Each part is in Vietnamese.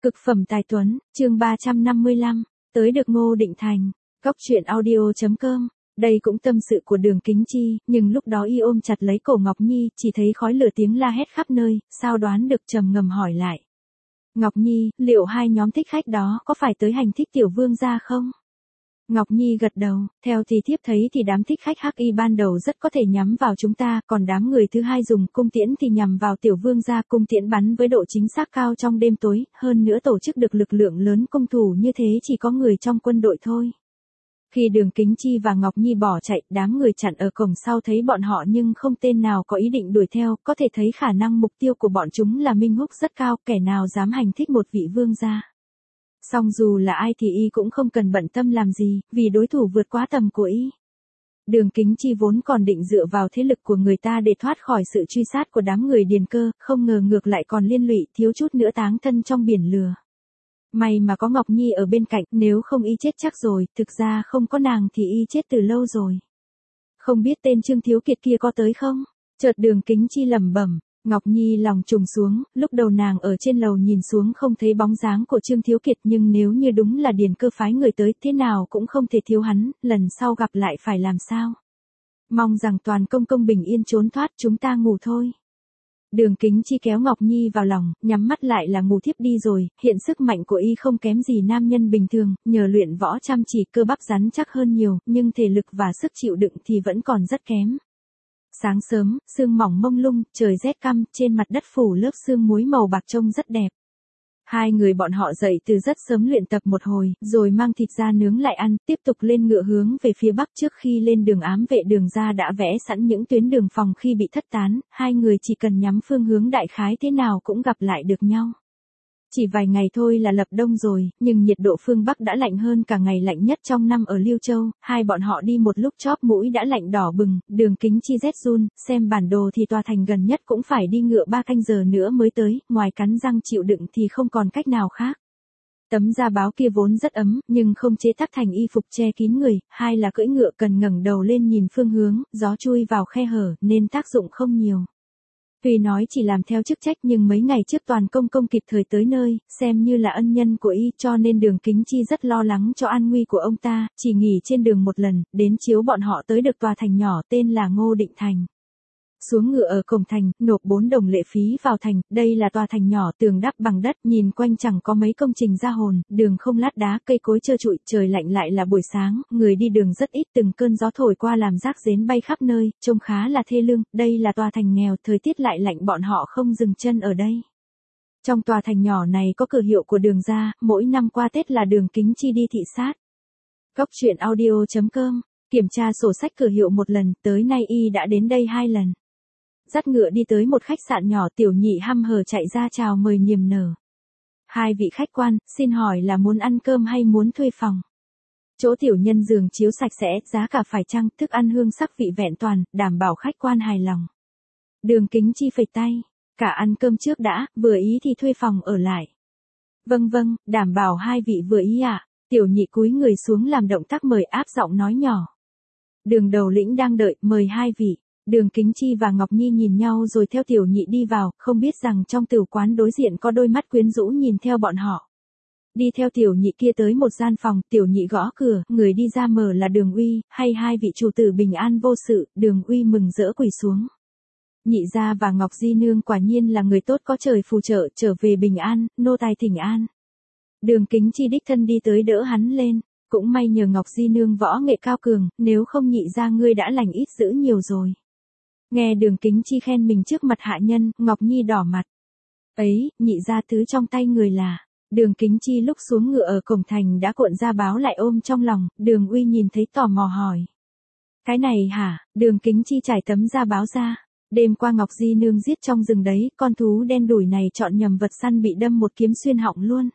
Cực phẩm tài tuấn, chương 355, tới được Ngô Định Thành, góc truyện audio.com. Đây cũng tâm sự của Đường Kính Chi, nhưng lúc đó y ôm chặt lấy cổ Ngọc Nhi, chỉ thấy khói lửa tiếng la hét khắp nơi, sao đoán được trầm ngầm hỏi lại. Ngọc Nhi, liệu hai nhóm thích khách đó có phải tới hành thích tiểu vương gia không? Ngọc Nhi gật đầu, theo thì thiếp thấy thì đám thích khách hắc y ban đầu rất có thể nhắm vào chúng ta, còn đám người thứ hai dùng cung tiễn thì nhằm vào tiểu vương gia, cung tiễn bắn với độ chính xác cao trong đêm tối, hơn nữa tổ chức được lực lượng lớn cung thủ như thế chỉ có người trong quân đội thôi. Khi Đường Kính Chi và Ngọc Nhi bỏ chạy, đám người chặn ở cổng sau thấy bọn họ nhưng không tên nào có ý định đuổi theo, có thể thấy khả năng mục tiêu của bọn chúng là Minh Húc rất cao, kẻ nào dám hành thích một vị vương gia. Song dù là ai thì y cũng không cần bận tâm làm gì, vì đối thủ vượt quá tầm của y. Đường Kính Chi vốn còn định dựa vào thế lực của người ta để thoát khỏi sự truy sát của đám người Điền Cơ, không ngờ ngược lại còn liên lụy, thiếu chút nữa táng thân trong biển lửa. May mà có Ngọc Nhi ở bên cạnh, nếu không y chết chắc rồi, thực ra không có nàng thì y chết từ lâu rồi. Không biết tên Trương Thiếu Kiệt kia có tới không? Chợt Đường Kính Chi lẩm bẩm. Ngọc Nhi lòng trùng xuống, lúc đầu nàng ở trên lầu nhìn xuống không thấy bóng dáng của Trương Thiếu Kiệt, nhưng nếu như đúng là Điền Cơ phái người tới, thế nào cũng không thể thiếu hắn, lần sau gặp lại phải làm sao? Mong rằng toàn công công bình yên trốn thoát, chúng ta ngủ thôi. Đường Kính Chi kéo Ngọc Nhi vào lòng, nhắm mắt lại là ngủ thiếp đi rồi, hiện sức mạnh của y không kém gì nam nhân bình thường, nhờ luyện võ chăm chỉ cơ bắp rắn chắc hơn nhiều, nhưng thể lực và sức chịu đựng thì vẫn còn rất kém. Sáng sớm, sương mỏng mông lung, trời rét căm, trên mặt đất phủ lớp sương muối màu bạc trông rất đẹp. Hai người bọn họ dậy từ rất sớm luyện tập một hồi, rồi mang thịt ra nướng lại ăn, tiếp tục lên ngựa hướng về phía bắc. Trước khi lên đường ám vệ Đường gia đã vẽ sẵn những tuyến đường phòng khi bị thất tán, hai người chỉ cần nhắm phương hướng đại khái thế nào cũng gặp lại được nhau. Chỉ vài ngày thôi là lập đông rồi, nhưng nhiệt độ phương Bắc đã lạnh hơn cả ngày lạnh nhất trong năm ở Liêu Châu, hai bọn họ đi một lúc chóp mũi đã lạnh đỏ bừng, Đường Kính Chi rét run, xem bản đồ thì tòa thành gần nhất cũng phải đi ngựa 3 canh giờ nữa mới tới, ngoài cắn răng chịu đựng thì không còn cách nào khác. Tấm da báo kia vốn rất ấm, nhưng không chế tác thành y phục che kín người, hai là cưỡi ngựa cần ngẩng đầu lên nhìn phương hướng, gió chui vào khe hở, nên tác dụng không nhiều. Tuy nói chỉ làm theo chức trách nhưng mấy ngày trước toàn công công kịp thời tới nơi, xem như là ân nhân của y, cho nên Đường Kính Chi rất lo lắng cho an nguy của ông ta, chỉ nghỉ trên đường một lần, đến chiếu bọn họ tới được tòa thành nhỏ tên là Ngô Định Thành. Xuống ngựa ở cổng thành, nộp 4 đồng lệ phí vào thành, đây là tòa thành nhỏ tường đắp bằng đất, nhìn quanh chẳng có mấy công trình ra hồn, đường không lát đá, cây cối trơ trụi, trời lạnh lại là buổi sáng, người đi đường rất ít, từng cơn gió thổi qua làm rác rến bay khắp nơi, trông khá là thê lương, đây là tòa thành nghèo, thời tiết lại lạnh bọn họ không dừng chân ở đây. Trong tòa thành nhỏ này có cửa hiệu của Đường gia, mỗi năm qua Tết là Đường Kính Chi đi thị sát. Góc truyện audio.com, kiểm tra sổ sách cửa hiệu một lần, tới nay y đã đến đây 2 lần. Dắt ngựa đi tới một khách sạn nhỏ, Tiểu Nhị hăm hở chạy ra chào mời niềm nở. Hai vị khách quan, xin hỏi là muốn ăn cơm hay muốn thuê phòng? Chỗ tiểu nhân giường chiếu sạch sẽ, giá cả phải chăng, thức ăn hương sắc vị vẹn toàn, đảm bảo khách quan hài lòng. Đường Kính Chi phẩy tay, cả ăn cơm trước đã, vừa ý thì thuê phòng ở lại. Vâng vâng, đảm bảo hai vị vừa ý ạ. Tiểu Nhị cúi người xuống làm động tác mời, áp giọng nói nhỏ. Đường đầu lĩnh đang đợi, mời hai vị. Đường Kính Chi và Ngọc Nhi nhìn nhau rồi theo Tiểu Nhị đi vào, không biết rằng trong tửu quán đối diện có đôi mắt quyến rũ nhìn theo bọn họ. Đi theo Tiểu Nhị kia tới một gian phòng, Tiểu Nhị gõ cửa, người đi ra mở là Đường Uy, hay hai vị chủ tử bình an vô sự, Đường Uy mừng rỡ quỳ xuống. Nhị gia và Ngọc Di Nương quả nhiên là người tốt có trời phù trợ, trở về bình an, nô tài thỉnh an. Đường Kính Chi đích thân đi tới đỡ hắn lên, cũng may nhờ Ngọc Di Nương võ nghệ cao cường, nếu không nhị gia ngươi đã lành ít dữ nhiều rồi. Nghe Đường Kính Chi khen mình trước mặt hạ nhân, Ngọc Nhi đỏ mặt. Ấy, nhị gia thứ trong tay người là. Đường Kính Chi lúc xuống ngựa ở cổng thành đã cuộn ra báo lại ôm trong lòng, Đường Uy nhìn thấy tò mò hỏi. Cái này hả? Đường Kính Chi trải tấm da báo ra. Đêm qua Ngọc Di Nương giết trong rừng đấy, con thú đen đủi này chọn nhầm vật săn bị đâm một kiếm xuyên họng luôn.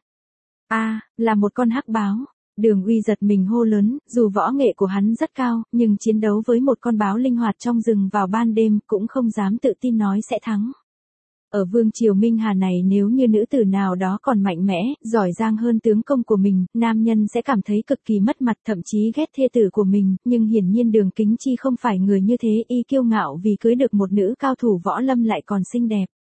Là một con hắc báo. Đường Uy giật mình hô lớn, dù võ nghệ của hắn rất cao, nhưng chiến đấu với một con báo linh hoạt trong rừng vào ban đêm cũng không dám tự tin nói sẽ thắng. Ở vương triều Minh Hà này nếu như nữ tử nào đó còn mạnh mẽ, giỏi giang hơn tướng công của mình, nam nhân sẽ cảm thấy cực kỳ mất mặt, thậm chí ghét thê tử của mình, nhưng hiển nhiên Đường Kính Chi không phải người như thế, y kiêu ngạo vì cưới được một nữ cao thủ võ lâm lại còn xinh đẹp.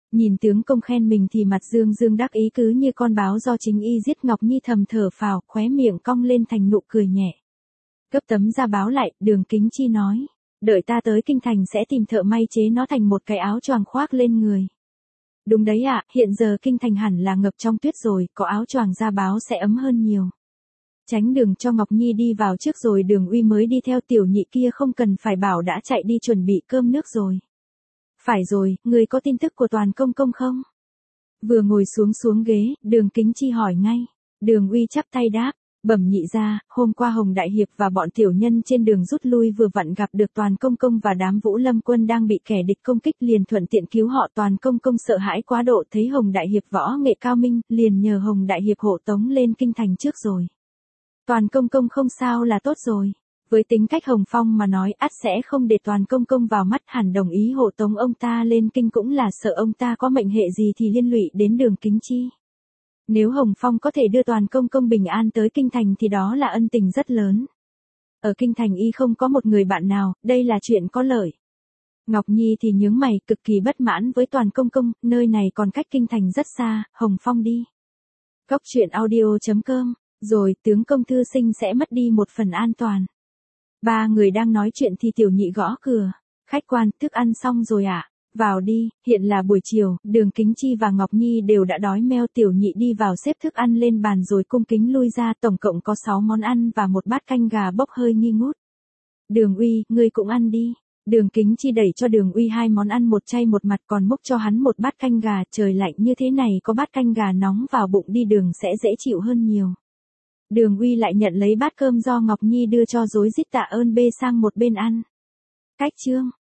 Nhìn tướng công khen mình thì mặt Dương Dương đắc ý cứ như con báo do chính y giết. Ngọc Nhi thầm thở phào, khóe miệng cong lên thành nụ cười nhẹ. Gấp tấm da báo lại, Đường Kính Chi nói. Đợi ta tới kinh thành sẽ tìm thợ may chế nó thành một cái áo choàng khoác lên người. Đúng đấy ạ, hiện giờ kinh thành hẳn là ngập trong tuyết rồi, có áo choàng da báo sẽ ấm hơn nhiều. Tránh đường cho Ngọc Nhi đi vào trước rồi Đường Uy mới đi theo. Tiểu nhị kia không cần phải bảo đã chạy đi chuẩn bị cơm nước rồi. Phải rồi, người có tin tức của Toàn công công không? Vừa ngồi xuống ghế, Đường Kính Chi hỏi ngay. Đường Uy chắp tay đáp, bẩm nhị ra, hôm qua Hồng Đại Hiệp và bọn tiểu nhân trên đường rút lui vừa vặn gặp được Toàn công công và đám Vũ Lâm quân đang bị kẻ địch công kích, liền thuận tiện cứu họ. Toàn công công sợ hãi quá độ thấy Hồng Đại Hiệp võ nghệ cao minh, liền nhờ Hồng Đại Hiệp hộ tống lên kinh thành trước rồi. Toàn công công không sao là tốt rồi. Với tính cách Hồng Phong mà nói ắt sẽ không để Toàn công công vào mắt, hẳn đồng ý hộ tống ông ta lên kinh, cũng là sợ ông ta có mệnh hệ gì thì liên lụy đến Đường Kính Chi. Nếu Hồng Phong có thể đưa Toàn công công bình an tới kinh thành thì đó là ân tình rất lớn. Ở kinh thành y không có một người bạn nào, đây là chuyện có lợi. Ngọc Nhi thì nhướng mày, cực kỳ bất mãn với Toàn công công, nơi này còn cách kinh thành rất xa. Hồng Phong đi. Góc truyện audio.com. Rồi, tướng công thư sinh sẽ mất đi một phần an toàn. Ba người đang nói chuyện thì tiểu nhị gõ cửa. Khách quan, thức ăn xong rồi ạ. Vào đi, hiện là buổi chiều, Đường Kính Chi và Ngọc Nhi đều đã đói meo. Tiểu nhị đi vào xếp thức ăn lên bàn rồi cung kính lui ra, tổng cộng có 6 món ăn và một bát canh gà bốc hơi nghi ngút. Đường Uy, ngươi cũng ăn đi. Đường Kính Chi đẩy cho Đường Uy 2 món ăn, một chay một mặn, còn múc cho hắn một bát canh gà. Trời lạnh như thế này có bát canh gà nóng vào bụng đi đường sẽ dễ chịu hơn nhiều. Đường Uy lại nhận lấy bát cơm do Ngọc Nhi đưa cho rối rít tạ ơn bê sang một bên ăn. Cách chương